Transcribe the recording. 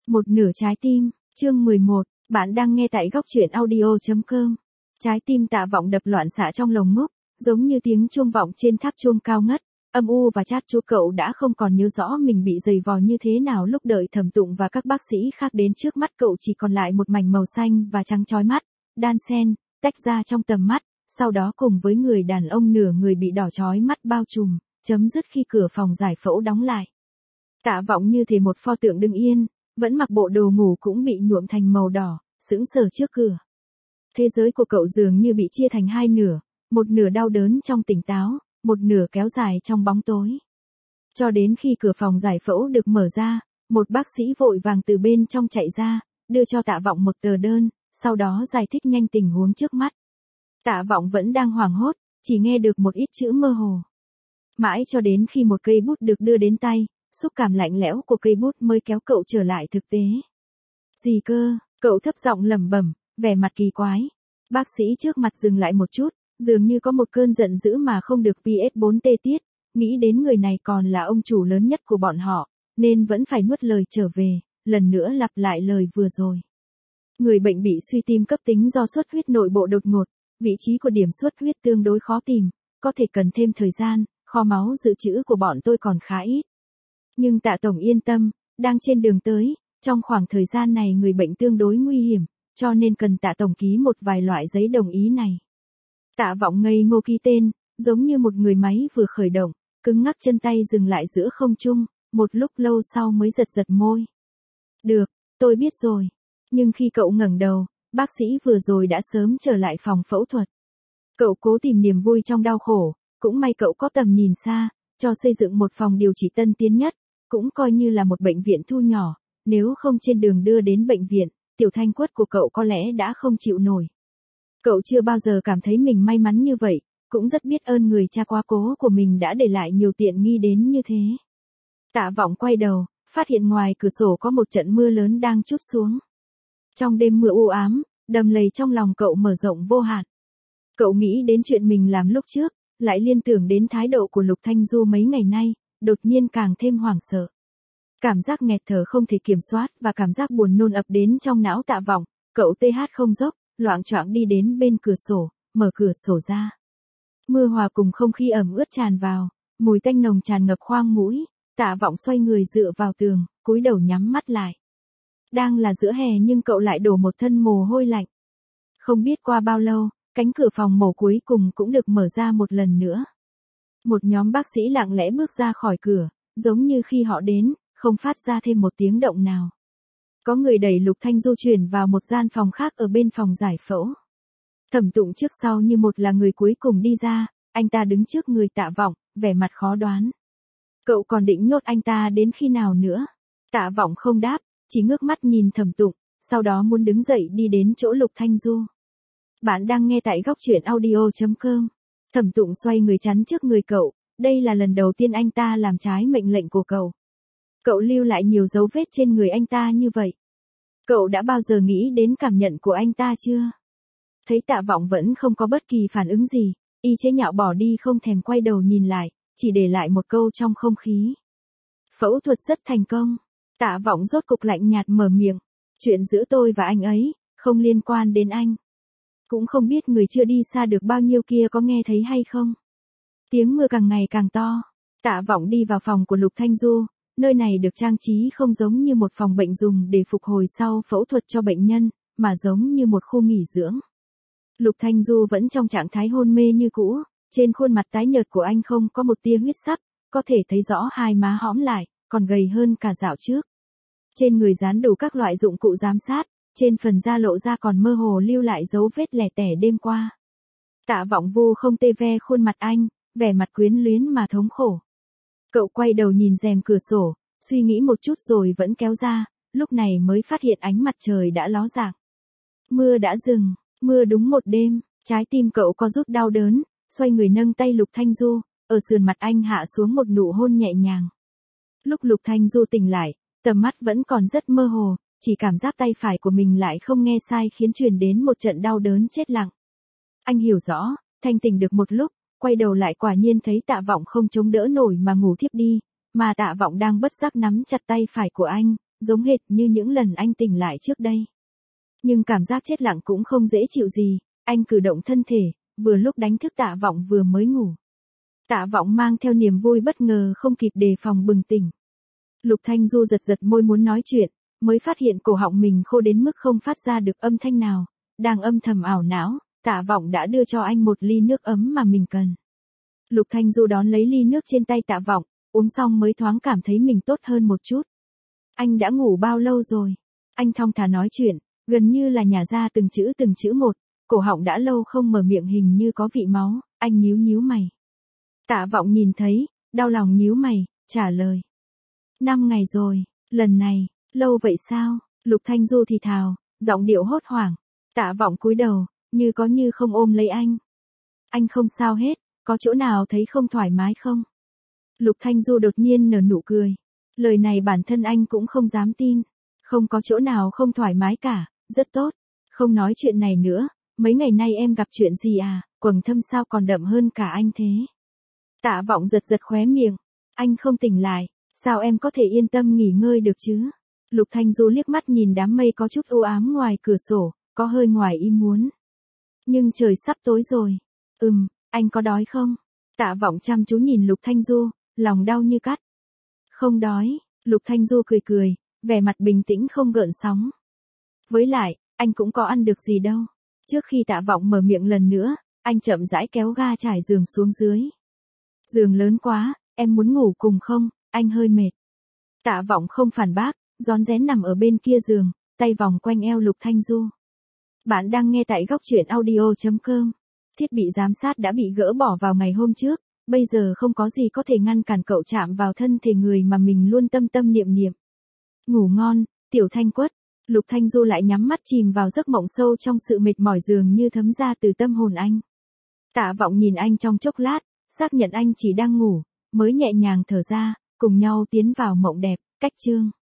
Một nửa trái tim, chương 11, bạn đang nghe tại góc truyện audio.com. Trái tim Tạ Vọng đập loạn xạ trong lồng ngực, giống như tiếng chuông vọng trên tháp chuông cao ngất, âm u và chát chúa. Cậu đã không còn nhớ rõ mình bị giày vò như thế nào lúc đợi Thẩm Tụng và các bác sĩ khác đến. Trước mắt cậu chỉ còn lại một mảnh màu xanh và trắng chói mắt, đan xen, tách ra trong tầm mắt, sau đó cùng với người đàn ông nửa người bị đỏ chói mắt bao trùm, chấm dứt khi cửa phòng giải phẫu đóng lại. Tạ Vọng như thể một pho tượng đứng yên, vẫn mặc bộ đồ ngủ cũng bị nhuộm thành màu đỏ, sững sờ trước cửa. Thế giới của cậu dường như bị chia thành hai nửa, một nửa đau đớn trong tỉnh táo, một nửa kéo dài trong bóng tối. Cho đến khi cửa phòng giải phẫu được mở ra, một bác sĩ vội vàng từ bên trong chạy ra, đưa cho Tạ Vọng một tờ đơn, sau đó giải thích nhanh tình huống trước mắt. Tạ Vọng vẫn đang hoảng hốt, chỉ nghe được một ít chữ mơ hồ. Mãi cho đến khi một cây bút được đưa đến tay, xúc cảm lạnh lẽo của cây bút mới kéo cậu trở lại thực tế. Gì cơ? Cậu thấp giọng lẩm bẩm, vẻ mặt kỳ quái. Bác sĩ trước mặt dừng lại một chút, dường như có một cơn giận dữ mà không được PS4T tiết, nghĩ đến người này còn là ông chủ lớn nhất của bọn họ, nên vẫn phải nuốt lời trở về, lần nữa lặp lại lời vừa rồi. Người bệnh bị suy tim cấp tính do xuất huyết nội bộ đột ngột, vị trí của điểm xuất huyết tương đối khó tìm, có thể cần thêm thời gian, kho máu dự trữ của bọn tôi còn khá ít. Nhưng Tạ Tổng yên tâm, đang trên đường tới, trong khoảng thời gian này người bệnh tương đối nguy hiểm, cho nên cần Tạ Tổng ký một vài loại giấy đồng ý này. Tạ Vọng ngây ngô ký tên, giống như một người máy vừa khởi động, cứng ngắc, chân tay dừng lại giữa không trung, một lúc lâu sau mới giật giật môi. Được, tôi biết rồi. Nhưng khi cậu ngẩng đầu, bác sĩ vừa rồi đã sớm trở lại phòng phẫu thuật. Cậu cố tìm niềm vui trong đau khổ, cũng may cậu có tầm nhìn xa, cho xây dựng một phòng điều trị tân tiến nhất, cũng coi như là một bệnh viện thu nhỏ, nếu không trên đường đưa đến bệnh viện, tiểu thanh quất của cậu có lẽ đã không chịu nổi. Cậu chưa bao giờ cảm thấy mình may mắn như vậy, cũng rất biết ơn người cha quá cố của mình đã để lại nhiều tiện nghi đến như thế. Tạ Vọng quay đầu, phát hiện ngoài cửa sổ có một trận mưa lớn đang trút xuống. Trong đêm mưa u ám, đầm lầy trong lòng cậu mở rộng vô hạn. Cậu nghĩ đến chuyện mình làm lúc trước, lại liên tưởng đến thái độ của Lục Thanh Du mấy ngày nay, đột nhiên càng thêm hoảng sợ. Cảm giác nghẹt thở không thể kiểm soát và cảm giác buồn nôn ập đến trong não Tạ Vọng, cậu TH không dốc, loạng choạng đi đến bên cửa sổ, mở cửa sổ ra. Mưa hòa cùng không khí ẩm ướt tràn vào, mùi tanh nồng tràn ngập khoang mũi, Tạ Vọng xoay người dựa vào tường, cúi đầu nhắm mắt lại. Đang là giữa hè nhưng cậu lại đổ một thân mồ hôi lạnh. Không biết qua bao lâu, cánh cửa phòng mổ cuối cùng cũng được mở ra một lần nữa. Một nhóm bác sĩ lặng lẽ bước ra khỏi cửa, giống như khi họ đến, không phát ra thêm một tiếng động nào. Có người đẩy Lục Thanh Du chuyển vào một gian phòng khác ở bên phòng giải phẫu. Thẩm Tụng trước sau như một là người cuối cùng đi ra, anh ta đứng trước người Tạ Vọng, vẻ mặt khó đoán. Cậu còn định nhốt anh ta đến khi nào nữa? Tạ Vọng không đáp, chỉ ngước mắt nhìn Thẩm Tụng, sau đó muốn đứng dậy đi đến chỗ Lục Thanh Du. Bạn đang nghe tại góc truyện audio.com. Thẩm Tụng xoay người chắn trước người cậu, đây là lần đầu tiên anh ta làm trái mệnh lệnh của cậu. Cậu lưu lại nhiều dấu vết trên người anh ta như vậy. Cậu đã bao giờ nghĩ đến cảm nhận của anh ta chưa? Thấy Tạ Vọng vẫn không có bất kỳ phản ứng gì, y chế nhạo bỏ đi không thèm quay đầu nhìn lại, chỉ để lại một câu trong không khí. Phẫu thuật rất thành công. Tạ Vọng rốt cục lạnh nhạt mở miệng. Chuyện giữa tôi và anh ấy, không liên quan đến anh. Cũng không biết người chưa đi xa được bao nhiêu kia có nghe thấy hay không. Tiếng mưa càng ngày càng to. Tạ Vọng đi vào phòng của Lục Thanh Du, nơi này được trang trí không giống như một phòng bệnh dùng để phục hồi sau phẫu thuật cho bệnh nhân, mà giống như một khu nghỉ dưỡng. Lục Thanh Du vẫn trong trạng thái hôn mê như cũ, trên khuôn mặt tái nhợt của anh không có một tia huyết sắc, có thể thấy rõ hai má hõm lại, còn gầy hơn cả dạo trước. Trên người dán đủ các loại dụng cụ giám sát, trên phần da lộ ra còn mơ hồ lưu lại dấu vết lẻ tẻ đêm qua. Tạ Vọng vu không tê ve khuôn mặt anh, vẻ mặt quyến luyến mà thống khổ. Cậu quay đầu nhìn rèm cửa sổ, suy nghĩ một chút rồi vẫn kéo ra, lúc này mới phát hiện ánh mặt trời đã ló dạng. Mưa đã dừng, mưa đúng một đêm, trái tim cậu có rút đau đớn, xoay người nâng tay Lục Thanh Du, ở sườn mặt anh hạ xuống một nụ hôn nhẹ nhàng. Lúc Lục Thanh Du tỉnh lại, tầm mắt vẫn còn rất mơ hồ, chỉ cảm giác tay phải của mình lại không nghe sai khiến truyền đến một trận đau đớn chết lặng. Anh hiểu rõ, thanh tỉnh được một lúc, quay đầu lại quả nhiên thấy Tạ Vọng không chống đỡ nổi mà ngủ thiếp đi, mà Tạ Vọng đang bất giác nắm chặt tay phải của anh, giống hệt như những lần anh tỉnh lại trước đây. Nhưng cảm giác chết lặng cũng không dễ chịu gì, anh cử động thân thể, vừa lúc đánh thức Tạ Vọng vừa mới ngủ. Tạ Vọng mang theo niềm vui bất ngờ không kịp đề phòng bừng tỉnh. Lục Thanh Du giật giật môi muốn nói chuyện, mới phát hiện cổ họng mình khô đến mức không phát ra được âm thanh nào, đang âm thầm ảo não, Tạ Vọng đã đưa cho anh một ly nước ấm mà mình cần. Lục Thanh Du đón lấy ly nước trên tay Tạ Vọng, uống xong mới thoáng cảm thấy mình tốt hơn một chút. Anh đã ngủ bao lâu rồi? Anh thong thả nói chuyện, gần như là nhả ra từng chữ một, cổ họng đã lâu không mở miệng hình như có vị máu, anh nhíu mày. Tạ Vọng nhìn thấy, đau lòng nhíu mày, trả lời. 5 ngày rồi, lần này, lâu vậy sao? Lục Thanh Du thì thào, giọng điệu hốt hoảng. Tạ Vọng cúi đầu, như có như không ôm lấy anh. Anh không sao hết, có chỗ nào thấy không thoải mái không? Lục Thanh Du đột nhiên nở nụ cười. Lời này bản thân anh cũng không dám tin. Không có chỗ nào không thoải mái cả, rất tốt. Không nói chuyện này nữa, mấy ngày nay em gặp chuyện gì à, quầng thâm sao còn đậm hơn cả anh thế? Tạ Vọng giật khóe miệng. Anh không tỉnh lại, sao em có thể yên tâm nghỉ ngơi được chứ? Lục Thanh Du liếc mắt nhìn đám mây có chút u ám ngoài cửa sổ, có hơi ngoài ý muốn. Nhưng trời sắp tối rồi. Anh có đói không? Tạ Vọng chăm chú nhìn Lục Thanh Du, lòng đau như cắt. Không đói, Lục Thanh Du cười, vẻ mặt bình tĩnh không gợn sóng. Với lại, anh cũng có ăn được gì đâu. Trước khi Tạ Vọng mở miệng lần nữa, anh chậm rãi kéo ga trải giường xuống dưới. Giường lớn quá, em muốn ngủ cùng không, anh hơi mệt. Tạ Vọng không phản bác, rón rén nằm ở bên kia giường, tay vòng quanh eo Lục Thanh Du. Bạn đang nghe tại góc truyện audio.com. Thiết bị giám sát đã bị gỡ bỏ vào ngày hôm trước, bây giờ không có gì có thể ngăn cản cậu chạm vào thân thể người mà mình luôn tâm niệm. Ngủ ngon, Tiểu Thanh Quất. Lục Thanh Du lại nhắm mắt chìm vào giấc mộng sâu trong sự mệt mỏi dường như thấm ra từ tâm hồn anh. Tạ Vọng nhìn anh trong chốc lát, xác nhận anh chỉ đang ngủ, mới nhẹ nhàng thở ra, cùng nhau tiến vào mộng đẹp, cách chương.